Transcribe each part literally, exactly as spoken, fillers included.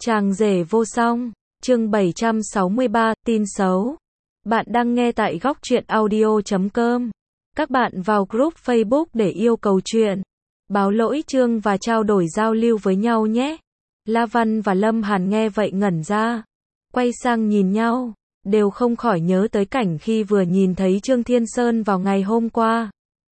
Chàng rể vô song, chương bảy trăm sáu mươi ba, tin xấu. Bạn đang nghe tại góc truyện audio chấm com. Các bạn vào group Facebook để yêu cầu chuyện, báo lỗi chương và trao đổi giao lưu với nhau nhé. La Văn và Lâm Hàn nghe vậy ngẩn ra, quay sang nhìn nhau, đều không khỏi nhớ tới cảnh khi vừa nhìn thấy Trương Thiên Sơn vào ngày hôm qua.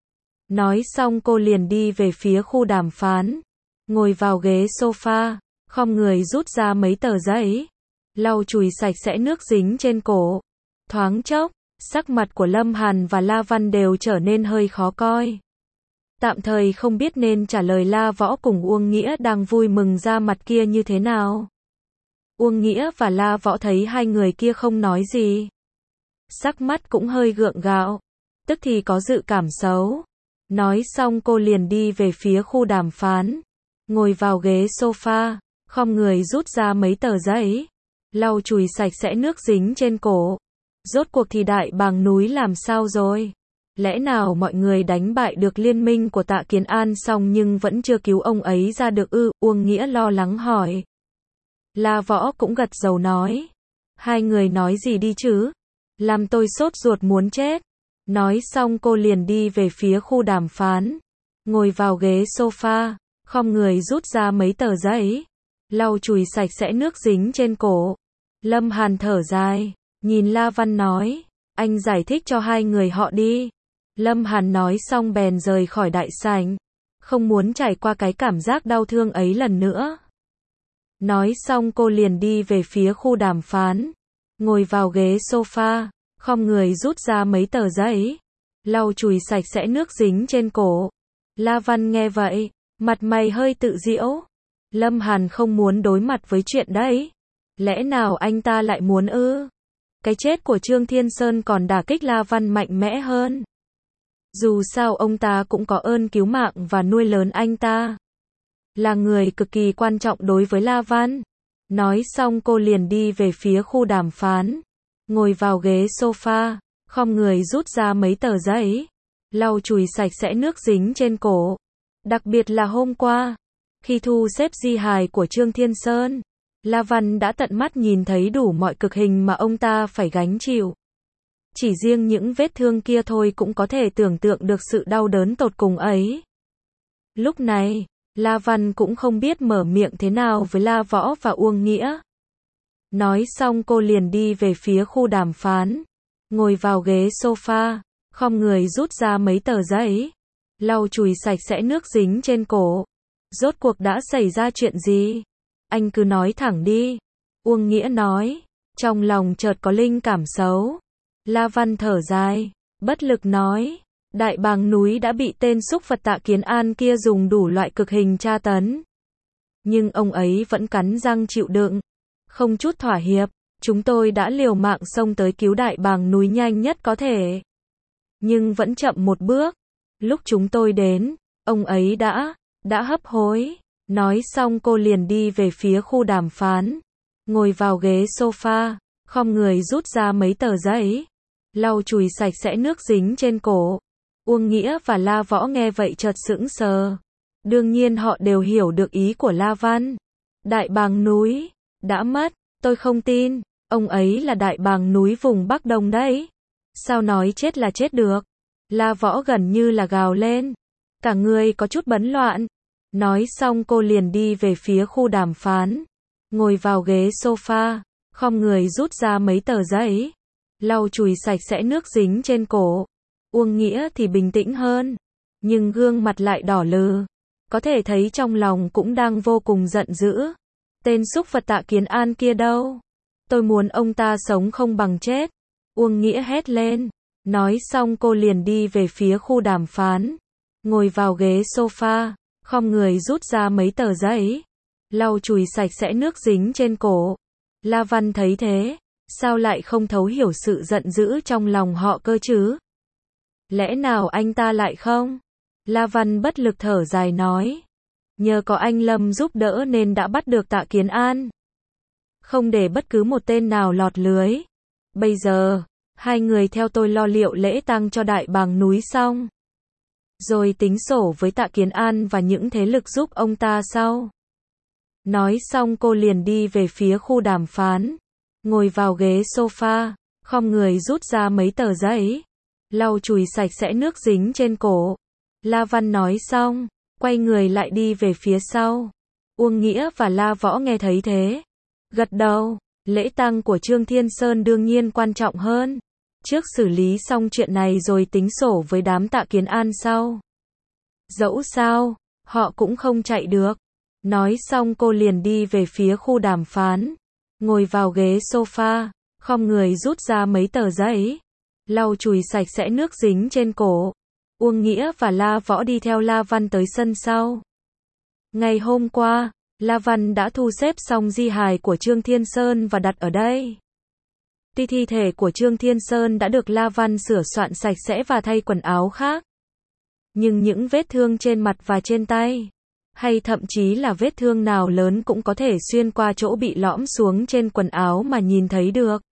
Nói xong cô liền đi về phía khu đàm phán, ngồi vào ghế sofa, khom người rút ra mấy tờ giấy, lau chùi sạch sẽ nước dính trên cổ. Thoáng chốc, sắc mặt của Lâm Hàn và La Văn đều trở nên hơi khó coi. Tạm thời không biết nên trả lời La Võ cùng Uông Nghĩa đang vui mừng ra mặt kia như thế nào. Uông Nghĩa và La Võ thấy hai người kia không nói gì, sắc mắt cũng hơi gượng gạo, tức thì có dự cảm xấu. Nói xong cô liền đi về phía khu đàm phán, ngồi vào ghế sofa, khom người rút ra mấy tờ giấy, lau chùi sạch sẽ nước dính trên cổ. Rốt cuộc thì Đại Bàng núi làm sao rồi? Lẽ nào mọi người đánh bại được liên minh của Tạ Kiến An xong nhưng vẫn chưa cứu ông ấy ra được ư? Uông Nghĩa lo lắng hỏi. La Võ cũng gật đầu nói. Hai người nói gì đi chứ? Làm tôi sốt ruột muốn chết. Nói xong cô liền đi về phía khu đàm phán, ngồi vào ghế sofa, khom người rút ra mấy tờ giấy, lau chùi sạch sẽ nước dính trên cổ. Lâm Hàn thở dài, nhìn La Văn nói, anh giải thích cho hai người họ đi. Lâm Hàn nói xong bèn rời khỏi đại sảnh, không muốn trải qua cái cảm giác đau thương ấy lần nữa. Nói xong cô liền đi về phía khu đàm phán, ngồi vào ghế sofa, khom người rút ra mấy tờ giấy, lau chùi sạch sẽ nước dính trên cổ. La Văn nghe vậy, mặt mày hơi tự giễu. Lâm Hàn không muốn đối mặt với chuyện đấy. Lẽ nào anh ta lại muốn ư? Cái chết của Trương Thiên Sơn còn đả kích La Văn mạnh mẽ hơn. Dù sao ông ta cũng có ơn cứu mạng và nuôi lớn anh ta, là người cực kỳ quan trọng đối với La Văn. Nói xong cô liền đi về phía khu đàm phán, ngồi vào ghế sofa, khom người rút ra mấy tờ giấy, lau chùi sạch sẽ nước dính trên cổ. Đặc biệt là hôm qua, khi thu xếp di hài của Trương Thiên Sơn, La Văn đã tận mắt nhìn thấy đủ mọi cực hình mà ông ta phải gánh chịu. Chỉ riêng những vết thương kia thôi cũng có thể tưởng tượng được sự đau đớn tột cùng ấy. Lúc này, La Văn cũng không biết mở miệng thế nào với La Võ và Uông Nghĩa. Nói xong cô liền đi về phía khu đàm phán, ngồi vào ghế sofa, khom người rút ra mấy tờ giấy, lau chùi sạch sẽ nước dính trên cổ. Rốt cuộc đã xảy ra chuyện gì? Anh cứ nói thẳng đi. Uông Nghĩa nói, trong lòng chợt có linh cảm xấu. La Văn thở dài, bất lực nói, Đại Bàng núi đã bị tên súc vật Tạ Kiến An kia dùng đủ loại cực hình tra tấn. Nhưng ông ấy vẫn cắn răng chịu đựng, không chút thỏa hiệp. Chúng tôi đã liều mạng xông tới cứu Đại Bàng núi nhanh nhất có thể, nhưng vẫn chậm một bước. Lúc chúng tôi đến, ông ấy đã, đã hấp hối. Nói xong cô liền đi về phía khu đàm phán, ngồi vào ghế sofa, khom người rút ra mấy tờ giấy, lau chùi sạch sẽ nước dính trên cổ. Uông Nghĩa và La Võ nghe vậy chợt sững sờ. Đương nhiên họ đều hiểu được ý của La Văn. Đại Bàng núi đã mất, tôi không tin, ông ấy là Đại Bàng núi vùng Bắc Đông đấy. Sao nói chết là chết được? La Võ gần như là gào lên, cả người có chút bấn loạn. Nói xong cô liền đi về phía khu đàm phán, ngồi vào ghế sofa, khom người rút ra mấy tờ giấy, lau chùi sạch sẽ nước dính trên cổ. Uông Nghĩa thì bình tĩnh hơn, nhưng gương mặt lại đỏ lừ, có thể thấy trong lòng cũng đang vô cùng giận dữ. Tên súc vật Tạ Kiến An kia đâu? Tôi muốn ông ta sống không bằng chết. Uông Nghĩa hét lên. Nói xong cô liền đi về phía khu đàm phán, ngồi vào ghế sofa, khom người rút ra mấy tờ giấy, lau chùi sạch sẽ nước dính trên cổ. La Văn thấy thế, sao lại không thấu hiểu sự giận dữ trong lòng họ cơ chứ? Lẽ nào anh ta lại không? La Văn bất lực thở dài nói, nhờ có anh Lâm giúp đỡ nên đã bắt được Tạ Kiến An, không để bất cứ một tên nào lọt lưới. Bây giờ, hai người theo tôi lo liệu lễ tang cho Đại Bàng núi xong, rồi tính sổ với Tạ Kiến An và những thế lực giúp ông ta sau. Nói xong cô liền đi về phía khu đàm phán, ngồi vào ghế sofa, khom người rút ra mấy tờ giấy, lau chùi sạch sẽ nước dính trên cổ. La Văn nói xong, quay người lại đi về phía sau. Uông Nghĩa và La Võ nghe thấy thế, gật đầu. Lễ tang của Trương Thiên Sơn đương nhiên quan trọng hơn. Trước xử lý xong chuyện này rồi tính sổ với đám Tạ Kiến An sau. Dẫu sao, họ cũng không chạy được. Nói xong cô liền đi về phía khu đàm phán, ngồi vào ghế sofa, khom người rút ra mấy tờ giấy, lau chùi sạch sẽ nước dính trên cổ. Uông Nghĩa và La Võ đi theo La Văn tới sân sau. Ngày hôm qua, La Văn đã thu xếp xong di hài của Trương Thiên Sơn và đặt ở đây. Tuy thi thể của Trương Thiên Sơn đã được La Văn sửa soạn sạch sẽ và thay quần áo khác, nhưng những vết thương trên mặt và trên tay, hay thậm chí là vết thương nào lớn cũng có thể xuyên qua chỗ bị lõm xuống trên quần áo mà nhìn thấy được.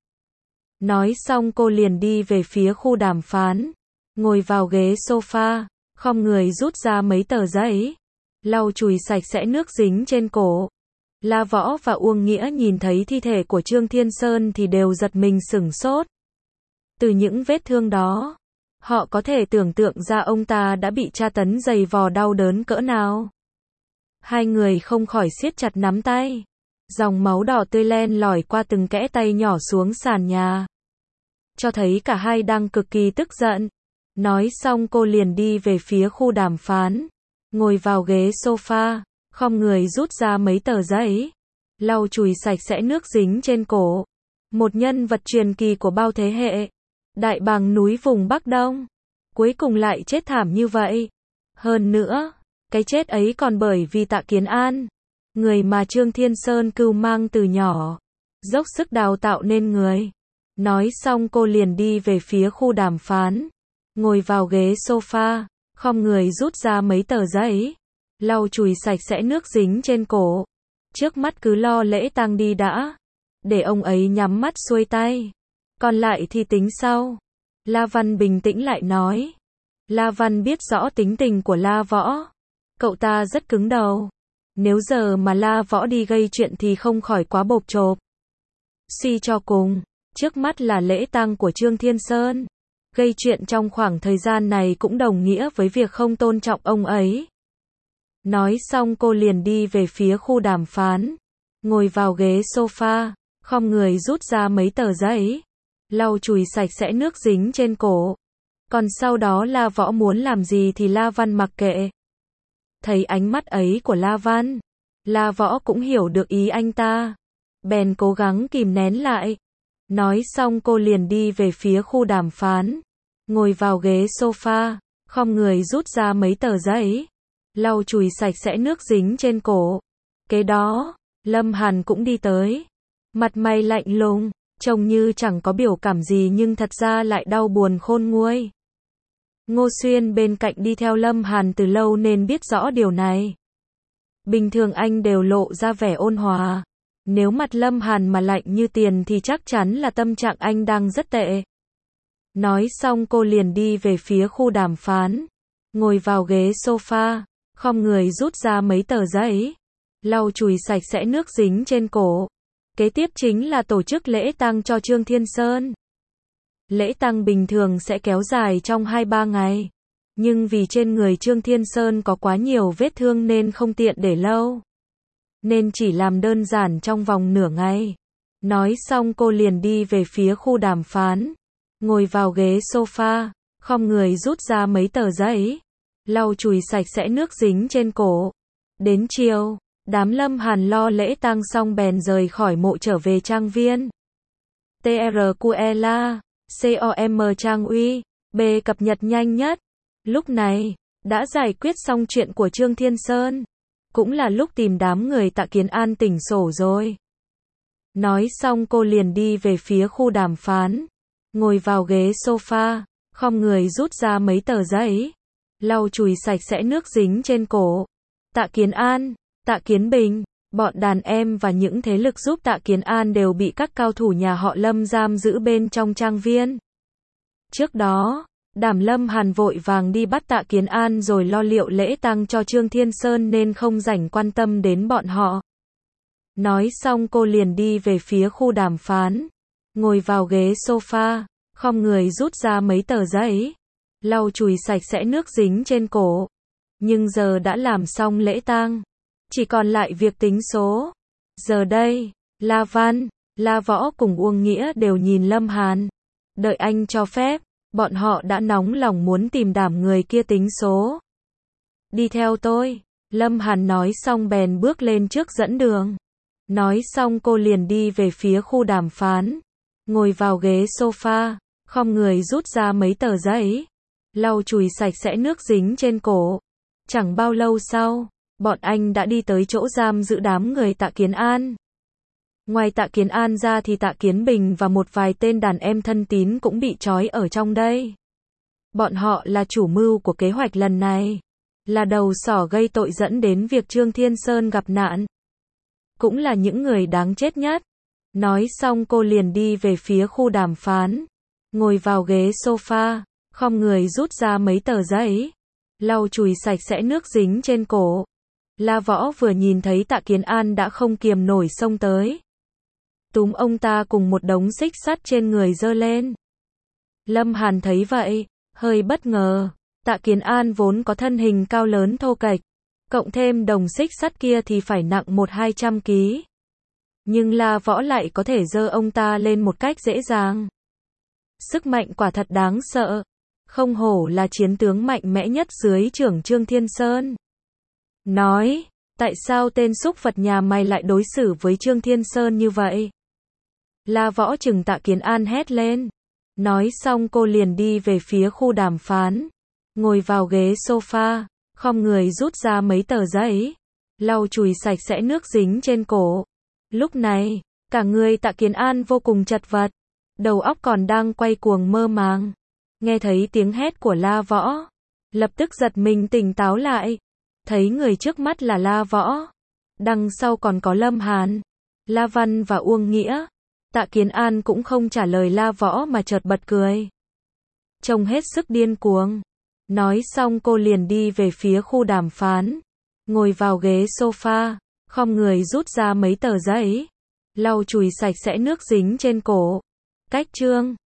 Nói xong cô liền đi về phía khu đàm phán, ngồi vào ghế sofa, khom người rút ra mấy tờ giấy, lau chùi sạch sẽ nước dính trên cổ. La Võ và Uông Nghĩa nhìn thấy thi thể của Trương Thiên Sơn thì đều giật mình sửng sốt. Từ những vết thương đó, họ có thể tưởng tượng ra ông ta đã bị tra tấn dày vò đau đớn cỡ nào. Hai người không khỏi siết chặt nắm tay. Dòng máu đỏ tươi len lỏi qua từng kẽ tay nhỏ xuống sàn nhà, cho thấy cả hai đang cực kỳ tức giận. Nói xong cô liền đi về phía khu đàm phán, ngồi vào ghế sofa, khom người rút ra mấy tờ giấy, lau chùi sạch sẽ nước dính trên cổ. Một nhân vật truyền kỳ của bao thế hệ, đại bàng núi vùng Bắc Đông, cuối cùng lại chết thảm như vậy. Hơn nữa, cái chết ấy còn bởi vì Tạ Kiến An, người mà Trương Thiên Sơn cưu mang từ nhỏ, dốc sức đào tạo nên người. Nói xong cô liền đi về phía khu đàm phán, ngồi vào ghế sofa, khom người rút ra mấy tờ giấy, lau chùi sạch sẽ nước dính trên cổ. Trước mắt cứ lo lễ tang đi đã, để ông ấy nhắm mắt xuôi tay, còn lại thì tính sau. La Văn bình tĩnh lại nói. La Văn biết rõ tính tình của La Võ, cậu ta rất cứng đầu. Nếu giờ mà La Võ đi gây chuyện thì không khỏi quá bộp chộp. Suy cho cùng, trước mắt là lễ tang của Trương Thiên Sơn. Gây chuyện trong khoảng thời gian này cũng đồng nghĩa với việc không tôn trọng ông ấy. Nói xong cô liền đi về phía khu đàm phán, ngồi vào ghế sofa, khom người rút ra mấy tờ giấy, lau chùi sạch sẽ nước dính trên cổ. Còn sau đó La Võ muốn làm gì thì La Văn mặc kệ. Thấy ánh mắt ấy của La Văn, La Võ cũng hiểu được ý anh ta, bèn cố gắng kìm nén lại. Nói xong cô liền đi về phía khu đàm phán, ngồi vào ghế sofa, khom người rút ra mấy tờ giấy, lau chùi sạch sẽ nước dính trên cổ. Kế đó, Lâm Hàn cũng đi tới, mặt mày lạnh lùng, trông như chẳng có biểu cảm gì nhưng thật ra lại đau buồn khôn nguôi. Ngô Xuyên bên cạnh đi theo Lâm Hàn từ lâu nên biết rõ điều này. Bình thường anh đều lộ ra vẻ ôn hòa. Nếu mặt Lâm Hàn mà lạnh như tiền thì chắc chắn là tâm trạng anh đang rất tệ. Nói xong cô liền đi về phía khu đàm phán, ngồi vào ghế sofa, khom người rút ra mấy tờ giấy, lau chùi sạch sẽ nước dính trên cổ. Kế tiếp chính là tổ chức lễ tang cho Trương Thiên Sơn. Lễ tang bình thường sẽ kéo dài trong hai ba ngày, nhưng vì trên người Trương Thiên Sơn có quá nhiều vết thương nên không tiện để lâu, nên chỉ làm đơn giản trong vòng nửa ngày. Nói xong cô liền đi về phía khu đàm phán, ngồi vào ghế sofa, khom người rút ra mấy tờ giấy, lau chùi sạch sẽ nước dính trên cổ. Đến chiều, đám Lâm Hàn lo lễ tang xong bèn rời khỏi mộ trở về trang viên. tê rờ quy lờ, com trang uy, B cập nhật nhanh nhất. Lúc này, đã giải quyết xong chuyện của Trương Thiên Sơn, cũng là lúc tìm đám người Tạ Kiến An tỉnh sổ rồi. Nói xong cô liền đi về phía khu đàm phán, ngồi vào ghế sofa, khom người rút ra mấy tờ giấy, lau chùi sạch sẽ nước dính trên cổ. Tạ Kiến An, Tạ Kiến Bình, bọn đàn em và những thế lực giúp Tạ Kiến An đều bị các cao thủ nhà họ Lâm giam giữ bên trong trang viên. Trước đó, Đàm Lâm Hàn vội vàng đi bắt Tạ Kiến An rồi lo liệu lễ tang cho Trương Thiên Sơn nên không rảnh quan tâm đến bọn họ. Nói xong cô liền đi về phía khu đàm phán, ngồi vào ghế sofa, khom người rút ra mấy tờ giấy, lau chùi sạch sẽ nước dính trên cổ. Nhưng giờ đã làm xong lễ tang, chỉ còn lại việc tính số. Giờ đây, La Văn, La Võ cùng Uông Nghĩa đều nhìn Lâm Hàn. Đợi anh cho phép, bọn họ đã nóng lòng muốn tìm đảm người kia tính số. Đi theo tôi, Lâm Hàn nói xong bèn bước lên trước dẫn đường. Nói xong cô liền đi về phía khu đàm phán, ngồi vào ghế sofa, khom người rút ra mấy tờ giấy, lau chùi sạch sẽ nước dính trên cổ. Chẳng bao lâu sau, bọn anh đã đi tới chỗ giam giữ đám người Tạ Kiến An. Ngoài Tạ Kiến An ra thì Tạ Kiến Bình và một vài tên đàn em thân tín cũng bị trói ở trong đây. Bọn họ là chủ mưu của kế hoạch lần này, là đầu sỏ gây tội dẫn đến việc Trương Thiên Sơn gặp nạn. Cũng là những người đáng chết nhất. Nói xong cô liền đi về phía khu đàm phán, ngồi vào ghế sofa, khom người rút ra mấy tờ giấy, lau chùi sạch sẽ nước dính trên cổ. La Võ vừa nhìn thấy Tạ Kiến An đã không kiềm nổi xông tới, túm ông ta cùng một đống xích sắt trên người giơ lên. Lâm Hàn thấy vậy, hơi bất ngờ. Tạ Kiến An vốn có thân hình cao lớn thô kệch, cộng thêm đồng xích sắt kia thì phải nặng một hai trăm ký. Nhưng La Võ lại có thể giơ ông ta lên một cách dễ dàng. Sức mạnh quả thật đáng sợ. Không hổ là chiến tướng mạnh mẽ nhất dưới trưởng Trương Thiên Sơn. Nói, tại sao tên súc vật nhà mày lại đối xử với Trương Thiên Sơn như vậy? La Võ trừng Tạ Kiến An hét lên. Nói xong cô liền đi về phía khu đàm phán, ngồi vào ghế sofa, khom người rút ra mấy tờ giấy, lau chùi sạch sẽ nước dính trên cổ. Lúc này, cả người Tạ Kiến An vô cùng chật vật, đầu óc còn đang quay cuồng mơ màng. Nghe thấy tiếng hét của La Võ, lập tức giật mình tỉnh táo lại, thấy người trước mắt là La Võ, đằng sau còn có Lâm Hàn, La Văn và Uông Nghĩa. Tạ Kiến An cũng không trả lời La Võ mà chợt bật cười, trông hết sức điên cuồng. Nói xong cô liền đi về phía khu đàm phán, ngồi vào ghế sofa, khom người rút ra mấy tờ giấy, lau chùi sạch sẽ nước dính trên cổ. Cách chương